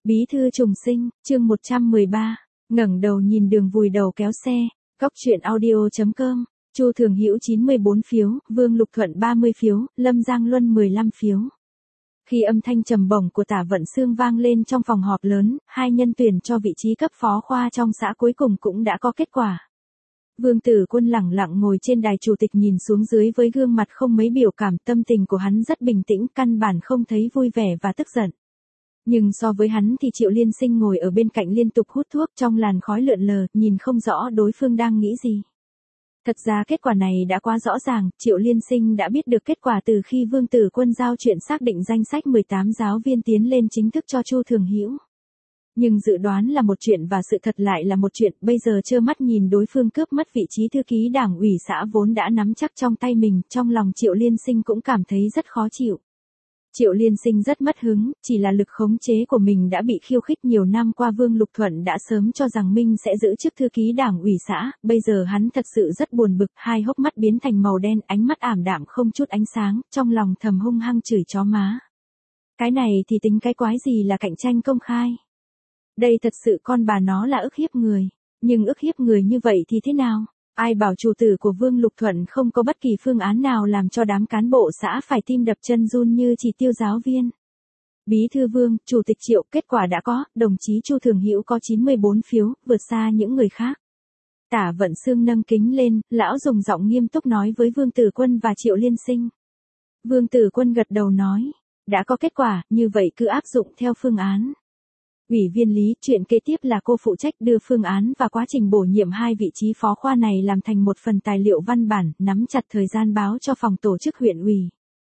Bí thư trùng sinh, chương 113, ngẩng đầu nhìn đường vùi đầu kéo xe, góc truyện audio.com, Chu Thường Hữu 94 phiếu, Vương Lục Thuận 30 phiếu, Lâm Giang Luân 15 phiếu. Khi âm thanh trầm bổng của Tả Vận Xương vang lên trong phòng họp lớn, hai nhân tuyển cho vị trí cấp phó khoa trong xã cuối cùng cũng đã có kết quả. Vương Tử Quân lẳng lặng ngồi trên đài chủ tịch nhìn xuống dưới với gương mặt không mấy biểu cảm, tâm tình của hắn rất bình tĩnh, căn bản không thấy vui vẻ và tức giận. Nhưng so với hắn thì Triệu Liên Sinh ngồi ở bên cạnh liên tục hút thuốc trong làn khói lượn lờ, nhìn không rõ đối phương đang nghĩ gì. Thật ra kết quả này đã quá rõ ràng, Triệu Liên Sinh đã biết được kết quả từ khi Vương Tử Quân giao chuyện xác định danh sách 18 giáo viên tiến lên chính thức cho Chu Thường Hữu. Nhưng dự đoán là một chuyện và sự thật lại là một chuyện, bây giờ trơ mắt nhìn đối phương cướp mất vị trí thư ký đảng ủy xã vốn đã nắm chắc trong tay mình, trong lòng Triệu Liên Sinh cũng cảm thấy rất khó chịu. Triệu Liên Sinh rất mất hứng, chỉ là lực khống chế của mình đã bị khiêu khích nhiều năm qua. Vương Lục Thuận đã sớm cho rằng mình sẽ giữ chức thư ký đảng ủy xã, bây giờ hắn thật sự rất buồn bực, hai hốc mắt biến thành màu đen, ánh mắt ảm đạm không chút ánh sáng, trong lòng thầm hung hăng chửi chó má. Cái này thì tính cái quái gì là cạnh tranh công khai. Đây thật sự con bà nó là ức hiếp người, nhưng ức hiếp người như vậy thì thế nào? Ai bảo chủ tử của Vương Lục Thuận không có bất kỳ phương án nào làm cho đám cán bộ xã phải tim đập chân run như chỉ tiêu giáo viên. Bí thư Vương, chủ tịch Triệu, kết quả đã có, đồng chí Chu Thường Hữu có 94 phiếu, vượt xa những người khác. Tả Vận Xương nâng kính lên, lão dùng giọng nghiêm túc nói với Vương Tử Quân và Triệu Liên Sinh. Vương Tử Quân gật đầu nói, đã có kết quả, như vậy cứ áp dụng theo phương án. Ủy viên Lý, chuyện kế tiếp là cô phụ trách đưa phương án và quá trình bổ nhiệm hai vị trí phó khoa này làm thành một phần tài liệu văn bản, nắm chặt thời gian báo cho phòng tổ chức huyện ủy.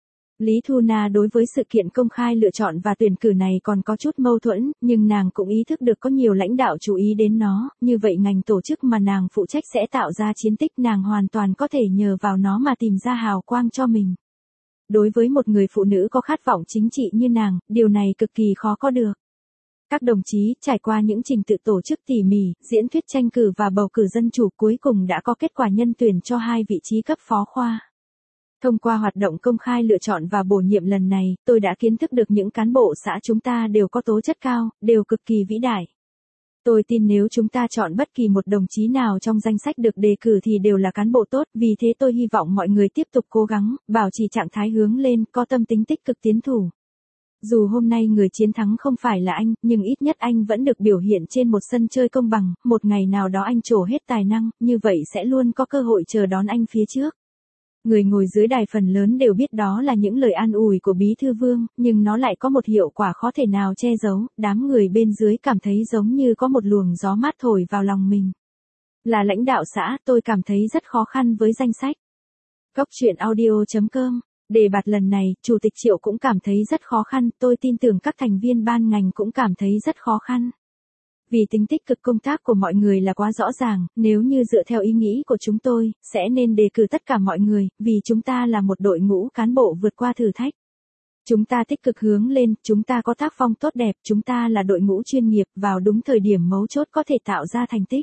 Lý Thu Na đối với sự kiện công khai lựa chọn và tuyển cử này còn có chút mâu thuẫn, nhưng nàng cũng ý thức được có nhiều lãnh đạo chú ý đến nó, như vậy ngành tổ chức mà nàng phụ trách sẽ tạo ra chiến tích, nàng hoàn toàn có thể nhờ vào nó mà tìm ra hào quang cho mình. Đối với một người phụ nữ có khát vọng chính trị như nàng, điều này cực kỳ khó có được. Các đồng chí, trải qua những trình tự tổ chức tỉ mỉ, diễn thuyết tranh cử và bầu cử dân chủ, cuối cùng đã có kết quả nhân tuyển cho hai vị trí cấp phó khoa. Thông qua hoạt động công khai lựa chọn và bổ nhiệm lần này, tôi đã kiến thức được những cán bộ xã chúng ta đều có tố chất cao, đều cực kỳ vĩ đại. Tôi tin nếu chúng ta chọn bất kỳ một đồng chí nào trong danh sách được đề cử thì đều là cán bộ tốt, vì thế tôi hy vọng mọi người tiếp tục cố gắng, bảo trì trạng thái hướng lên, có tâm tính tích cực tiến thủ. Dù hôm nay người chiến thắng không phải là anh, nhưng ít nhất anh vẫn được biểu hiện trên một sân chơi công bằng, một ngày nào đó anh trổ hết tài năng, như vậy sẽ luôn có cơ hội chờ đón anh phía trước. Người ngồi dưới đài phần lớn đều biết đó là những lời an ủi của Bí thư Vương, nhưng nó lại có một hiệu quả khó thể nào che giấu, đám người bên dưới cảm thấy giống như có một luồng gió mát thổi vào lòng mình. Là lãnh đạo xã, tôi cảm thấy rất khó khăn với danh sách. Góc truyện audio.com. Đề bạt lần này, Chủ tịch Triệu cũng cảm thấy rất khó khăn, tôi tin tưởng các thành viên ban ngành cũng cảm thấy rất khó khăn. Vì tính tích cực công tác của mọi người là quá rõ ràng, nếu như dựa theo ý nghĩ của chúng tôi, sẽ nên đề cử tất cả mọi người, vì chúng ta là một đội ngũ cán bộ vượt qua thử thách. Chúng ta tích cực hướng lên, chúng ta có tác phong tốt đẹp, chúng ta là đội ngũ chuyên nghiệp, vào đúng thời điểm mấu chốt có thể tạo ra thành tích.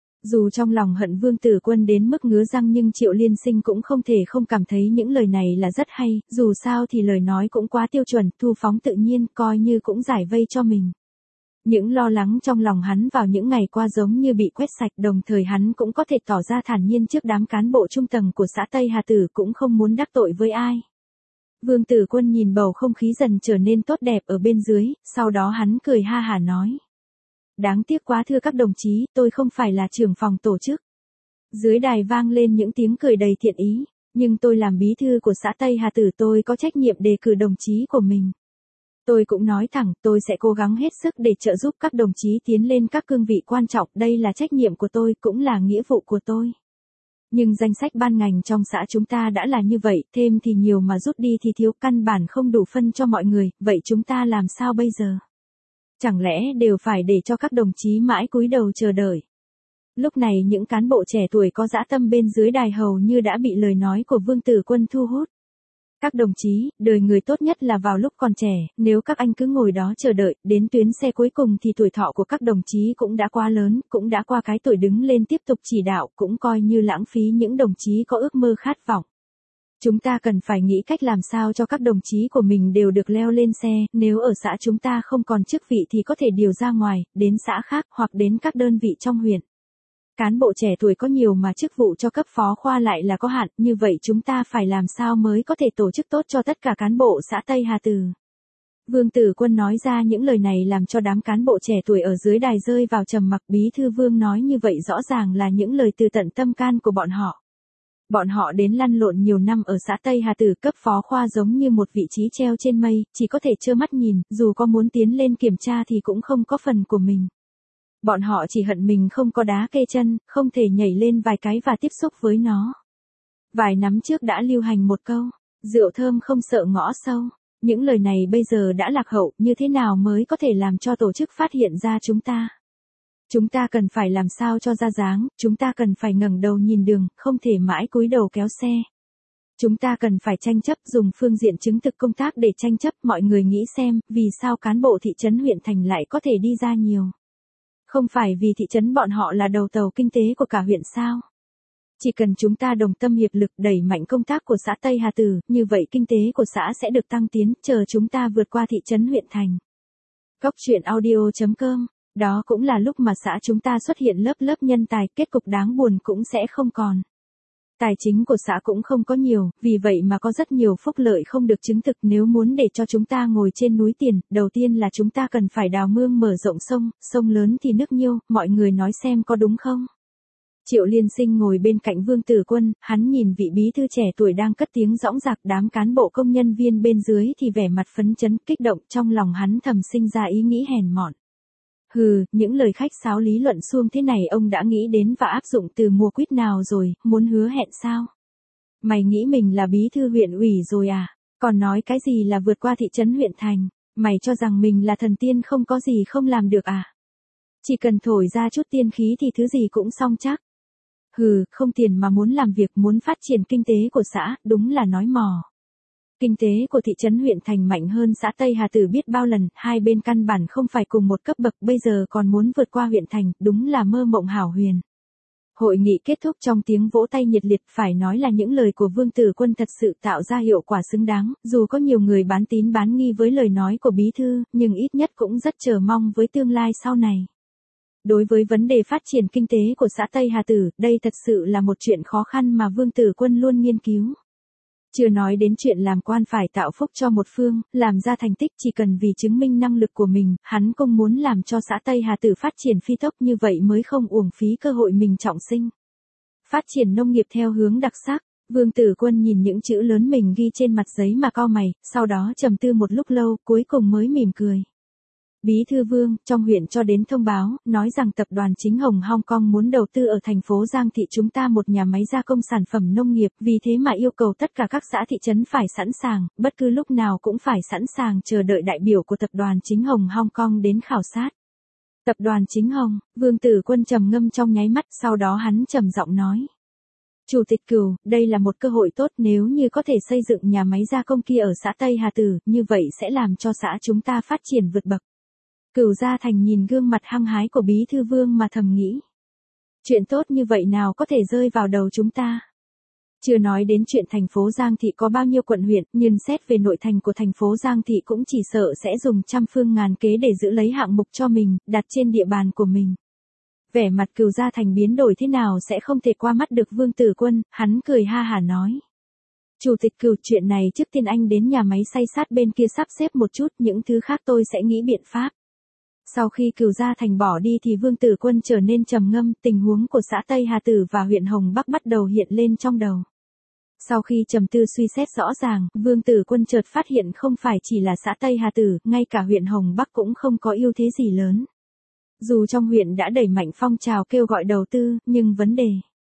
Dù trong lòng hận Vương Tử Quân đến mức ngứa răng nhưng Triệu Liên Sinh cũng không thể không cảm thấy những lời này là rất hay, dù sao thì lời nói cũng quá tiêu chuẩn, thu phóng tự nhiên, coi như cũng giải vây cho mình. Những lo lắng trong lòng hắn vào những ngày qua giống như bị quét sạch, đồng thời hắn cũng có thể tỏ ra thản nhiên trước đám cán bộ trung tầng của xã Tây Hà Tử, cũng không muốn đắc tội với ai. Vương Tử Quân nhìn bầu không khí dần trở nên tốt đẹp ở bên dưới, sau đó hắn cười ha hả nói. Đáng tiếc quá thưa các đồng chí, tôi không phải là trưởng phòng tổ chức. Dưới đài vang lên những tiếng cười đầy thiện ý, nhưng tôi làm bí thư của xã Tây Hà Tử, tôi có trách nhiệm đề cử đồng chí của mình. Tôi cũng nói thẳng, tôi sẽ cố gắng hết sức để trợ giúp các đồng chí tiến lên các cương vị quan trọng, đây là trách nhiệm của tôi, cũng là nghĩa vụ của tôi. Nhưng danh sách ban ngành trong xã chúng ta đã là như vậy, thêm thì nhiều mà rút đi thì thiếu, căn bản không đủ phân cho mọi người, vậy chúng ta làm sao bây giờ? Chẳng lẽ đều phải để cho các đồng chí mãi cúi đầu chờ đợi? Lúc này những cán bộ trẻ tuổi có dã tâm bên dưới đài hầu như đã bị lời nói của Vương Tử Quân thu hút. Các đồng chí, đời người tốt nhất là vào lúc còn trẻ, nếu các anh cứ ngồi đó chờ đợi, đến tuyến xe cuối cùng thì tuổi thọ của các đồng chí cũng đã quá lớn, cũng đã qua cái tuổi đứng lên tiếp tục chỉ đạo, cũng coi như lãng phí những đồng chí có ước mơ khát vọng. Chúng ta cần phải nghĩ cách làm sao cho các đồng chí của mình đều được leo lên xe, nếu ở xã chúng ta không còn chức vị thì có thể điều ra ngoài, đến xã khác hoặc đến các đơn vị trong huyện. Cán bộ trẻ tuổi có nhiều mà chức vụ cho cấp phó khoa lại là có hạn, như vậy chúng ta phải làm sao mới có thể tổ chức tốt cho tất cả cán bộ xã Tây Hà Từ. Vương Tử Quân nói ra những lời này làm cho đám cán bộ trẻ tuổi ở dưới đài rơi vào trầm mặc. Bí thư Vương nói như vậy rõ ràng là những lời từ tận tâm can của bọn họ. Bọn họ đến lăn lộn nhiều năm ở xã Tây Hà Tử, cấp phó khoa giống như một vị trí treo trên mây, chỉ có thể trơ mắt nhìn, dù có muốn tiến lên kiểm tra thì cũng không có phần của mình. Bọn họ chỉ hận mình không có đá kê chân, không thể nhảy lên vài cái và tiếp xúc với nó. Vài năm trước đã lưu hành một câu, rượu thơm không sợ ngõ sâu. Những lời này bây giờ đã lạc hậu, như thế nào mới có thể làm cho tổ chức phát hiện ra chúng ta? Chúng ta cần phải làm sao cho ra dáng, chúng ta cần phải ngẩng đầu nhìn đường, không thể mãi cúi đầu kéo xe. Chúng ta cần phải tranh chấp, dùng phương diện chứng thực công tác để tranh chấp. Mọi người nghĩ xem, vì sao cán bộ thị trấn huyện thành lại có thể đi ra nhiều? Không phải vì thị trấn bọn họ là đầu tàu kinh tế của cả huyện sao? Chỉ cần chúng ta đồng tâm hiệp lực đẩy mạnh công tác của xã Tây Hà Tử, như vậy kinh tế của xã sẽ được tăng tiến, chờ chúng ta vượt qua thị trấn huyện thành. Góc truyện audio.com. Đó cũng là lúc mà xã chúng ta xuất hiện lớp lớp nhân tài, kết cục đáng buồn cũng sẽ không còn. Tài chính của xã cũng không có nhiều, vì vậy mà có rất nhiều phúc lợi không được chứng thực. Nếu muốn để cho chúng ta ngồi trên núi tiền, đầu tiên là chúng ta cần phải đào mương mở rộng sông, sông lớn thì nước nhiêu, mọi người nói xem có đúng không? Triệu Liên Sinh ngồi bên cạnh Vương Tử Quân, hắn nhìn vị bí thư trẻ tuổi đang cất tiếng dõng dạc, đám cán bộ công nhân viên bên dưới thì vẻ mặt phấn chấn, kích động, trong lòng hắn thầm sinh ra ý nghĩ hèn mọn. Hừ, những lời khách sáo lý luận suông thế này ông đã nghĩ đến và áp dụng từ mùa quýt nào rồi, muốn hứa hẹn sao? Mày nghĩ mình là bí thư huyện ủy rồi à? Còn nói cái gì là vượt qua thị trấn huyện thành? Mày cho rằng mình là thần tiên không có gì không làm được à? Chỉ cần thổi ra chút tiên khí thì thứ gì cũng xong chắc. Hừ, không tiền mà muốn làm việc, muốn phát triển kinh tế của xã, đúng là nói mò. Kinh tế của thị trấn huyện thành mạnh hơn xã Tây Hà Tử biết bao lần, hai bên căn bản không phải cùng một cấp bậc, bây giờ còn muốn vượt qua huyện thành, đúng là mơ mộng hảo huyền. Hội nghị kết thúc trong tiếng vỗ tay nhiệt liệt, phải nói là những lời của Vương Tử Quân thật sự tạo ra hiệu quả xứng đáng, dù có nhiều người bán tín bán nghi với lời nói của bí thư, nhưng ít nhất cũng rất chờ mong với tương lai sau này. Đối với vấn đề phát triển kinh tế của xã Tây Hà Tử, đây thật sự là một chuyện khó khăn mà Vương Tử Quân luôn nghiên cứu. Chưa nói đến chuyện làm quan phải tạo phúc cho một phương, làm ra thành tích, chỉ cần vì chứng minh năng lực của mình, hắn cũng muốn làm cho xã Tây Hà Tử phát triển phi tốc, như vậy mới không uổng phí cơ hội mình trọng sinh. Phát triển nông nghiệp theo hướng đặc sắc. Vương Tử Quân nhìn những chữ lớn mình ghi trên mặt giấy mà cau mày, sau đó trầm tư một lúc lâu, cuối cùng mới mỉm cười. Bí thư Vương, trong huyện cho đến thông báo, nói rằng tập đoàn Chính Hồng Hong Kong muốn đầu tư ở thành phố Giang Thị chúng ta một nhà máy gia công sản phẩm nông nghiệp, vì thế mà yêu cầu tất cả các xã thị trấn phải sẵn sàng, bất cứ lúc nào cũng phải sẵn sàng chờ đợi đại biểu của tập đoàn Chính Hồng Hong Kong đến khảo sát. Tập đoàn Chính Hồng, Vương Tử Quân trầm ngâm trong nháy mắt, sau đó hắn trầm giọng nói. Chủ tịch Cửu, đây là một cơ hội tốt, nếu như có thể xây dựng nhà máy gia công kia ở xã Tây Hà Tử, như vậy sẽ làm cho xã chúng ta phát triển vượt bậc. Cửu Gia Thành nhìn gương mặt hăng hái của bí thư Vương mà thầm nghĩ. Chuyện tốt như vậy nào có thể rơi vào đầu chúng ta? Chưa nói đến chuyện thành phố Giang Thị có bao nhiêu quận huyện, nhưng xét về nội thành của thành phố Giang Thị cũng chỉ sợ sẽ dùng trăm phương ngàn kế để giữ lấy hạng mục cho mình, đặt trên địa bàn của mình. Vẻ mặt Cửu Gia Thành biến đổi thế nào sẽ không thể qua mắt được Vương Tử Quân, hắn cười ha hả nói. Chủ tịch Cửu, chuyện này trước tiên anh đến nhà máy xay sát bên kia sắp xếp một chút, những thứ khác tôi sẽ nghĩ biện pháp. Sau khi Cửu Gia Thành bỏ đi thì Vương Tử Quân trở nên trầm ngâm, tình huống của xã Tây Hà Tử và huyện Hồng Bắc bắt đầu hiện lên trong đầu. Sau khi trầm tư suy xét rõ ràng, Vương Tử Quân chợt phát hiện không phải chỉ là xã Tây Hà Tử, ngay cả huyện Hồng Bắc cũng không có ưu thế gì lớn. Dù trong huyện đã đẩy mạnh phong trào kêu gọi đầu tư, nhưng vấn đề.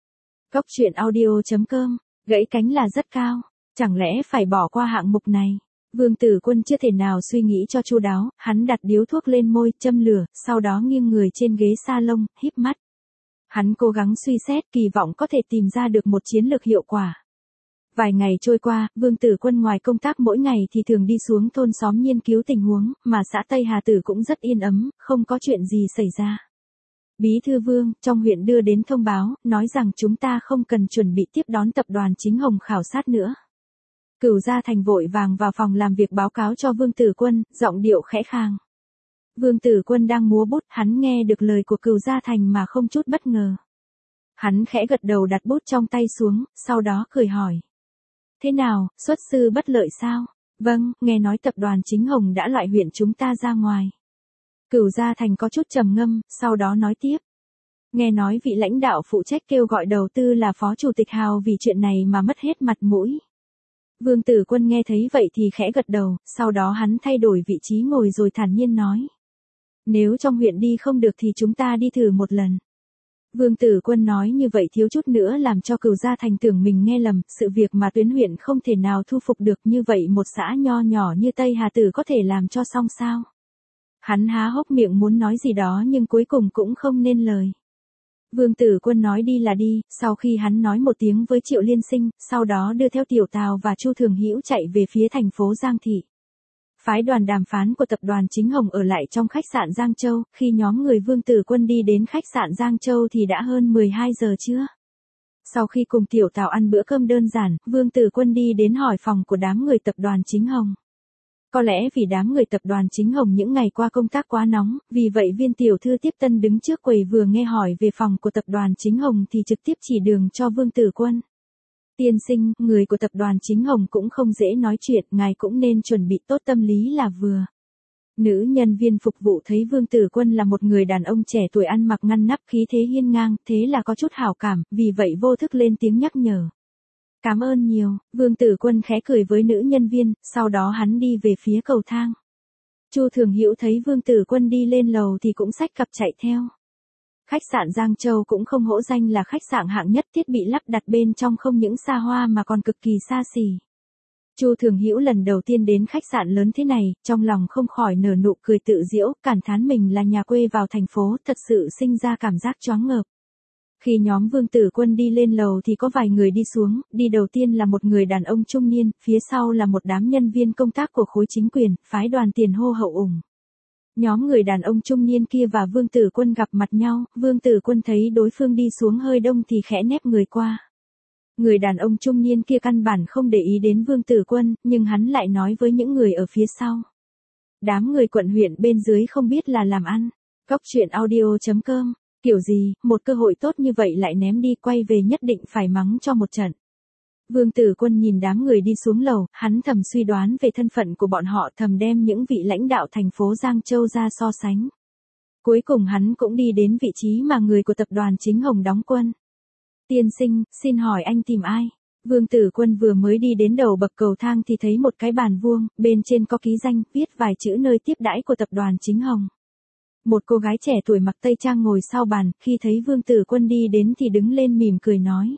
Góc truyện audio.com, gãy cánh là rất cao, chẳng lẽ phải bỏ qua hạng mục này? Vương Tử Quân chưa thể nào suy nghĩ cho chu đáo, hắn đặt điếu thuốc lên môi, châm lửa, sau đó nghiêng người trên ghế salon, híp mắt. Hắn cố gắng suy xét, kỳ vọng có thể tìm ra được một chiến lược hiệu quả. Vài ngày trôi qua, Vương Tử Quân ngoài công tác mỗi ngày thì thường đi xuống thôn xóm nghiên cứu tình huống, mà xã Tây Hà Tử cũng rất yên ấm, không có chuyện gì xảy ra. Bí thư Vương, trong huyện đưa đến thông báo, nói rằng chúng ta không cần chuẩn bị tiếp đón tập đoàn Chính Hồng khảo sát nữa. Cửu Gia Thành vội vàng vào phòng làm việc báo cáo cho Vương Tử Quân, giọng điệu khẽ khàng. Vương Tử Quân đang múa bút, hắn nghe được lời của Cửu Gia Thành mà không chút bất ngờ. Hắn khẽ gật đầu đặt bút trong tay xuống, sau đó cười hỏi. Thế nào, xuất sư bất lợi sao? Vâng, nghe nói tập đoàn Chính Hồng đã loại huyện chúng ta ra ngoài. Cửu Gia Thành có chút trầm ngâm, sau đó nói tiếp. Nghe nói vị lãnh đạo phụ trách kêu gọi đầu tư là Phó Chủ tịch Hào vì chuyện này mà mất hết mặt mũi. Vương Tử Quân nghe thấy vậy thì khẽ gật đầu, sau đó hắn thay đổi vị trí ngồi rồi thản nhiên nói. Nếu trong huyện đi không được thì chúng ta đi thử một lần. Vương Tử Quân nói như vậy thiếu chút nữa làm cho Cửu Gia Thành tưởng mình nghe lầm, sự việc mà tuyến huyện không thể nào thu phục được như vậy một xã nho nhỏ như Tây Hà Tử có thể làm cho xong sao. Hắn há hốc miệng muốn nói gì đó nhưng cuối cùng cũng không nên lời. Vương Tử Quân nói đi là đi, sau khi hắn nói một tiếng với Triệu Liên Sinh, sau đó đưa theo Tiểu Tào và Chu Thường Hữu chạy về phía thành phố Giang Thị. Phái đoàn đàm phán của tập đoàn Chính Hồng ở lại trong khách sạn Giang Châu, khi nhóm người Vương Tử Quân đi đến khách sạn Giang Châu thì đã hơn 12 giờ trưa. Sau khi cùng Tiểu Tào ăn bữa cơm đơn giản, Vương Tử Quân đi đến hỏi phòng của đám người tập đoàn Chính Hồng. Có lẽ vì đám người tập đoàn Chính Hồng những ngày qua công tác quá nóng, vì vậy viên tiểu thư tiếp tân đứng trước quầy vừa nghe hỏi về phòng của tập đoàn Chính Hồng thì trực tiếp chỉ đường cho Vương Tử Quân. Tiên sinh, người của tập đoàn Chính Hồng cũng không dễ nói chuyện, ngài cũng nên chuẩn bị tốt tâm lý là vừa. Nữ nhân viên phục vụ thấy Vương Tử Quân là một người đàn ông trẻ tuổi ăn mặc ngăn nắp khí thế hiên ngang, thế là có chút hảo cảm, vì vậy vô thức lên tiếng nhắc nhở. Cảm ơn nhiều, Vương Tử Quân khẽ cười với nữ nhân viên, sau đó hắn đi về phía cầu thang. Chu Thường Hữu thấy Vương Tử Quân đi lên lầu thì cũng xách cặp chạy theo. Khách sạn Giang Châu cũng không hổ danh là khách sạn hạng nhất, thiết bị lắp đặt bên trong không những xa hoa mà còn cực kỳ xa xỉ. Chu Thường Hữu lần đầu tiên đến khách sạn lớn thế này, trong lòng không khỏi nở nụ cười tự giễu, cảm thán mình là nhà quê vào thành phố, thật sự sinh ra cảm giác choáng ngợp. Khi nhóm Vương Tử Quân đi lên lầu thì có vài người đi xuống, đi đầu tiên là một người đàn ông trung niên, phía sau là một đám nhân viên công tác của khối chính quyền, phái đoàn tiền hô hậu ủng. Nhóm người đàn ông trung niên kia và Vương Tử Quân gặp mặt nhau, Vương Tử Quân thấy đối phương đi xuống hơi đông thì khẽ nép người qua. Người đàn ông trung niên kia căn bản không để ý đến Vương Tử Quân, nhưng hắn lại nói với những người ở phía sau. Đám người quận huyện bên dưới không biết là làm ăn. Góc truyện audio.com, kiểu gì, một cơ hội tốt như vậy lại ném đi, quay về nhất định phải mắng cho một trận. Vương Tử Quân nhìn đám người đi xuống lầu, hắn thầm suy đoán về thân phận của bọn họ, thầm đem những vị lãnh đạo thành phố Giang Châu ra so sánh. Cuối cùng hắn cũng đi đến vị trí mà người của tập đoàn Chính Hồng đóng quân. Tiên sinh, xin hỏi anh tìm ai? Vương Tử Quân vừa mới đi đến đầu bậc cầu thang thì thấy một cái bàn vuông, bên trên có ký danh, viết vài chữ nơi tiếp đãi của tập đoàn Chính Hồng. Một cô gái trẻ tuổi mặc tây trang ngồi sau bàn, khi thấy Vương Tử Quân đi đến thì đứng lên mỉm cười nói.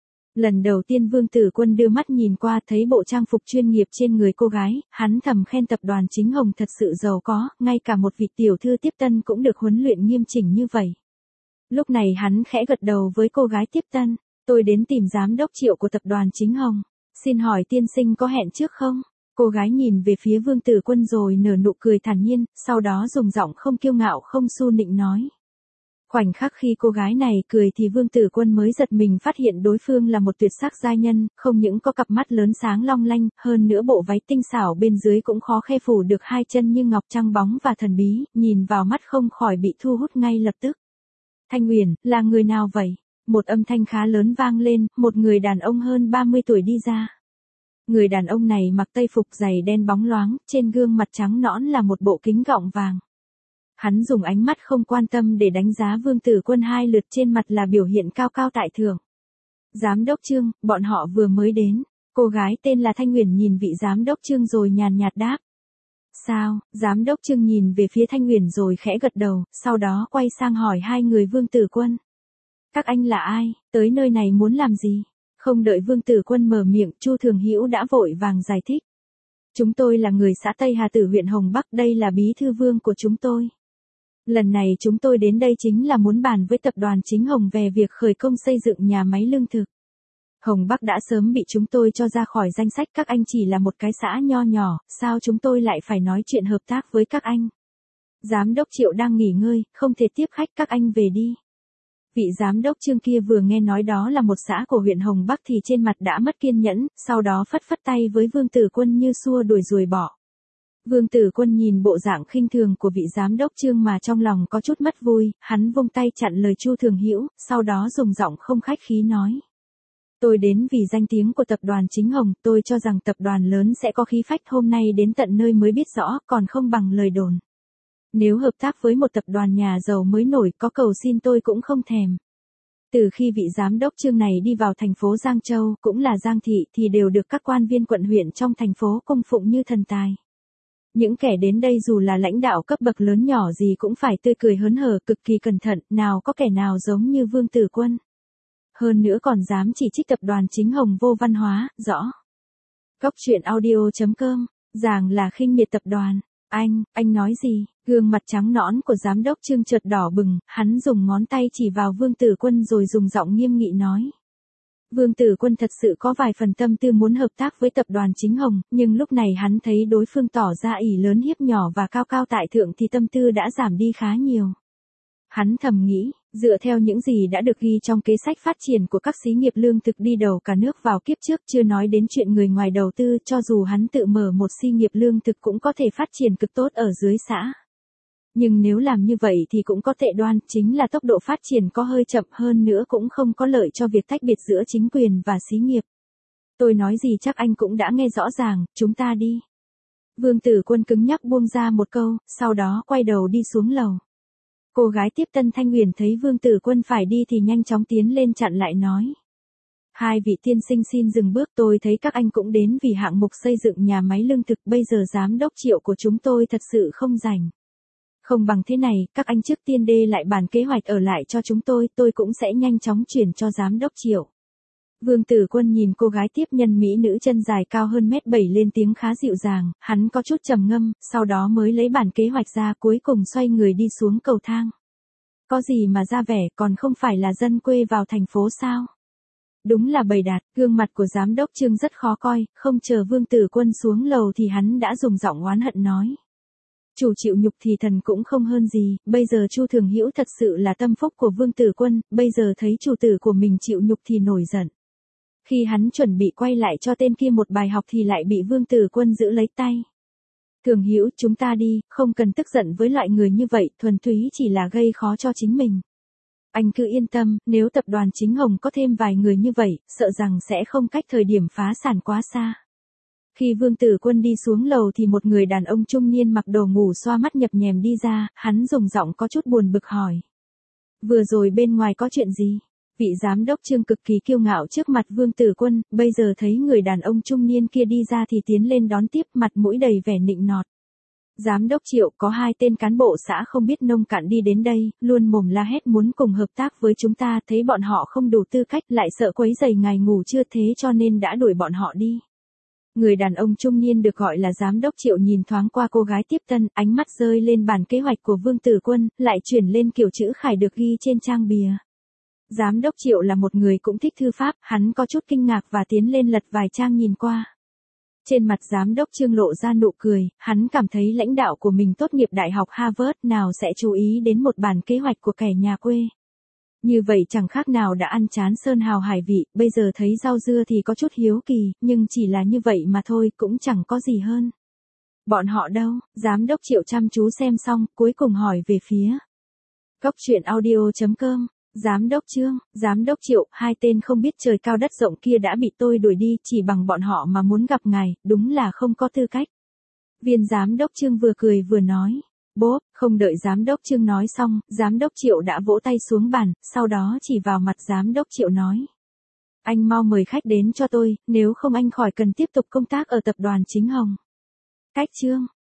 Lần đầu tiên Vương Tử Quân đưa mắt nhìn qua thấy bộ trang phục chuyên nghiệp trên người cô gái, hắn thầm khen tập đoàn Chính Hồng thật sự giàu có, ngay cả một vị tiểu thư tiếp tân cũng được huấn luyện nghiêm chỉnh như vậy. Lúc này hắn khẽ gật đầu với cô gái tiếp tân, tôi đến tìm giám đốc Triệu của tập đoàn Chính Hồng. Xin hỏi tiên sinh có hẹn trước không? Cô gái nhìn về phía Vương Tử Quân rồi nở nụ cười thản nhiên, sau đó dùng giọng không kiêu ngạo không su nịnh nói. Khoảnh khắc khi cô gái này cười thì Vương Tử Quân mới giật mình phát hiện đối phương là một tuyệt sắc giai nhân, không những có cặp mắt lớn sáng long lanh, hơn nữa bộ váy tinh xảo bên dưới cũng khó khe phủ được hai chân như ngọc trắng bóng và thần bí, nhìn vào mắt không khỏi bị thu hút ngay lập tức. Thanh Uyển, là người nào vậy? Một âm thanh khá lớn vang lên, một người đàn ông hơn 30 tuổi đi ra. Người đàn ông này mặc tây phục giày đen bóng loáng, trên gương mặt trắng nõn là một bộ kính gọng vàng. Hắn dùng ánh mắt không quan tâm để đánh giá Vương Tử Quân hai lượt, trên mặt là biểu hiện cao cao tại thượng. Giám đốc Trương, bọn họ vừa mới đến. Cô gái tên là Thanh Uyển nhìn vị giám đốc Trương rồi nhàn nhạt đáp. Sao? Giám đốc Trương nhìn về phía Thanh Uyển rồi khẽ gật đầu, sau đó quay sang hỏi hai người Vương Tử Quân. Các anh là ai? Tới nơi này muốn làm gì? Không đợi Vương Tử Quân mở miệng, Chu Thường Hữu đã vội vàng giải thích. Chúng tôi là người xã Tây Hà Tử huyện Hồng Bắc, đây là bí thư Vương của chúng tôi. Lần này chúng tôi đến đây chính là muốn bàn với tập đoàn Chính Hồng về việc khởi công xây dựng nhà máy lương thực. Hồng Bắc đã sớm bị chúng tôi cho ra khỏi danh sách, các anh chỉ là một cái xã nho nhỏ, sao chúng tôi lại phải nói chuyện hợp tác với các anh? Giám đốc Triệu đang nghỉ ngơi, không thể tiếp khách, các anh về đi. Vị giám đốc Trương kia vừa nghe nói đó là một xã của huyện Hồng Bắc thì trên mặt đã mất kiên nhẫn, sau đó phất phất tay với Vương Tử Quân như xua đuổi ruồi bọ. Vương Tử Quân nhìn bộ dạng khinh thường của vị giám đốc Trương mà trong lòng có chút mất vui, hắn vung tay chặn lời Chu Thường Hữu, sau đó dùng giọng không khách khí nói. Tôi đến vì danh tiếng của tập đoàn Chính Hồng, tôi cho rằng tập đoàn lớn sẽ có khí phách, hôm nay đến tận nơi mới biết rõ, còn không bằng lời đồn. Nếu hợp tác với một tập đoàn nhà giàu mới nổi có cầu xin tôi cũng không thèm. Từ khi vị giám đốc Trương này đi vào thành phố Giang Châu, cũng là Giang Thị, thì đều được các quan viên quận huyện trong thành phố cung phụng như thần tài. Những kẻ đến đây dù là lãnh đạo cấp bậc lớn nhỏ gì cũng phải tươi cười hớn hở, cực kỳ cẩn thận, nào có kẻ nào giống như Vương Tử Quân. Hơn nữa còn dám chỉ trích tập đoàn Chính Hồng vô văn hóa, rõ. Góc truyện audio.com, giảng là khinh miệt tập đoàn. Anh nói gì? Gương mặt trắng nõn của giám đốc Trương chợt đỏ bừng, hắn dùng ngón tay chỉ vào Vương Tử Quân rồi dùng giọng nghiêm nghị nói. Vương Tử Quân thật sự có vài phần tâm tư muốn hợp tác với tập đoàn Chính Hồng, nhưng lúc này hắn thấy đối phương tỏ ra ỷ lớn hiếp nhỏ và cao cao tại thượng thì tâm tư đã giảm đi khá nhiều. Hắn thầm nghĩ, dựa theo những gì đã được ghi trong kế sách phát triển của các xí nghiệp lương thực đi đầu cả nước vào kiếp trước, chưa nói đến chuyện người ngoài đầu tư, cho dù hắn tự mở một xí nghiệp lương thực cũng có thể phát triển cực tốt ở dưới xã. Nhưng nếu làm như vậy thì cũng có tệ đoan, chính là tốc độ phát triển có hơi chậm, hơn nữa cũng không có lợi cho việc tách biệt giữa chính quyền và xí nghiệp. Tôi nói gì chắc anh cũng đã nghe rõ ràng, chúng ta đi. Vương Tử Quân cứng nhắc buông ra một câu, sau đó quay đầu đi xuống lầu. Cô gái tiếp tân Thanh Huyền thấy Vương Tử Quân phải đi thì nhanh chóng tiến lên chặn lại nói. Hai vị tiên sinh xin dừng bước, tôi thấy các anh cũng đến vì hạng mục xây dựng nhà máy lương thực, bây giờ giám đốc Triệu của chúng tôi thật sự không rảnh. Không bằng thế này, các anh trước tiên đề lại bản kế hoạch ở lại cho chúng tôi cũng sẽ nhanh chóng chuyển cho giám đốc Triệu. Vương Tử Quân nhìn cô gái tiếp nhân mỹ nữ chân dài cao hơn mét 7 lên tiếng khá dịu dàng, hắn có chút trầm ngâm, sau đó mới lấy bản kế hoạch ra, cuối cùng xoay người đi xuống cầu thang. Có gì mà ra vẻ, còn không phải là dân quê vào thành phố sao? Đúng là bầy đạt, gương mặt của giám đốc Trương rất khó coi, không chờ Vương Tử Quân xuống lầu thì hắn đã dùng giọng oán hận nói. Chủ chịu nhục thì thần cũng không hơn gì, bây giờ Chu Thường Hữu thật sự là tâm phúc của Vương Tử Quân, bây giờ thấy chủ tử của mình chịu nhục thì nổi giận. Khi hắn chuẩn bị quay lại cho tên kia một bài học thì lại bị Vương Tử Quân giữ lấy tay. Thường Hữu, chúng ta đi, không cần tức giận với loại người như vậy, thuần túy chỉ là gây khó cho chính mình. Anh cứ yên tâm, nếu tập đoàn Chính Hồng có thêm vài người như vậy, sợ rằng sẽ không cách thời điểm phá sản quá xa. Khi Vương Tử Quân đi xuống lầu thì một người đàn ông trung niên mặc đồ ngủ xoa mắt nhập nhèm đi ra, hắn dùng giọng có chút buồn bực hỏi. Vừa rồi bên ngoài có chuyện gì? Vị giám đốc Trương cực kỳ kiêu ngạo trước mặt Vương Tử Quân, bây giờ thấy người đàn ông trung niên kia đi ra thì tiến lên đón tiếp, mặt mũi đầy vẻ nịnh nọt. Giám đốc Triệu, có hai tên cán bộ xã không biết nông cạn đi đến đây, luôn mồm la hét muốn cùng hợp tác với chúng ta, thấy bọn họ không đủ tư cách, lại sợ quấy rầy ngài ngủ trưa thế cho nên đã đuổi bọn họ đi. Người đàn ông trung niên được gọi là giám đốc Triệu nhìn thoáng qua cô gái tiếp tân, ánh mắt rơi lên bản kế hoạch của Vương Tử Quân, lại chuyển lên kiểu chữ khải được ghi trên trang bìa. Giám đốc Triệu là một người cũng thích thư pháp, hắn có chút kinh ngạc và tiến lên lật vài trang nhìn qua. Trên mặt giám đốc Trương lộ ra nụ cười, hắn cảm thấy lãnh đạo của mình tốt nghiệp đại học Harvard nào sẽ chú ý đến một bản kế hoạch của kẻ nhà quê. Như vậy chẳng khác nào đã ăn chán sơn hào hải vị, bây giờ thấy rau dưa thì có chút hiếu kỳ, nhưng chỉ là như vậy mà thôi, cũng chẳng có gì hơn. Bọn họ đâu? Giám đốc Triệu chăm chú xem xong, cuối cùng hỏi về phía. Góc truyện audio.com. Giám đốc Trương, giám đốc Triệu, hai tên không biết trời cao đất rộng kia đã bị tôi đuổi đi, chỉ bằng bọn họ mà muốn gặp ngài, đúng là không có tư cách. Viên giám đốc Trương vừa cười vừa nói. Bốp, không đợi giám đốc Trương nói xong, giám đốc Triệu đã vỗ tay xuống bàn, sau đó chỉ vào mặt giám đốc Triệu nói. Anh mau mời khách đến cho tôi, nếu không anh khỏi cần tiếp tục công tác ở tập đoàn Chính Hồng. Cách Trương,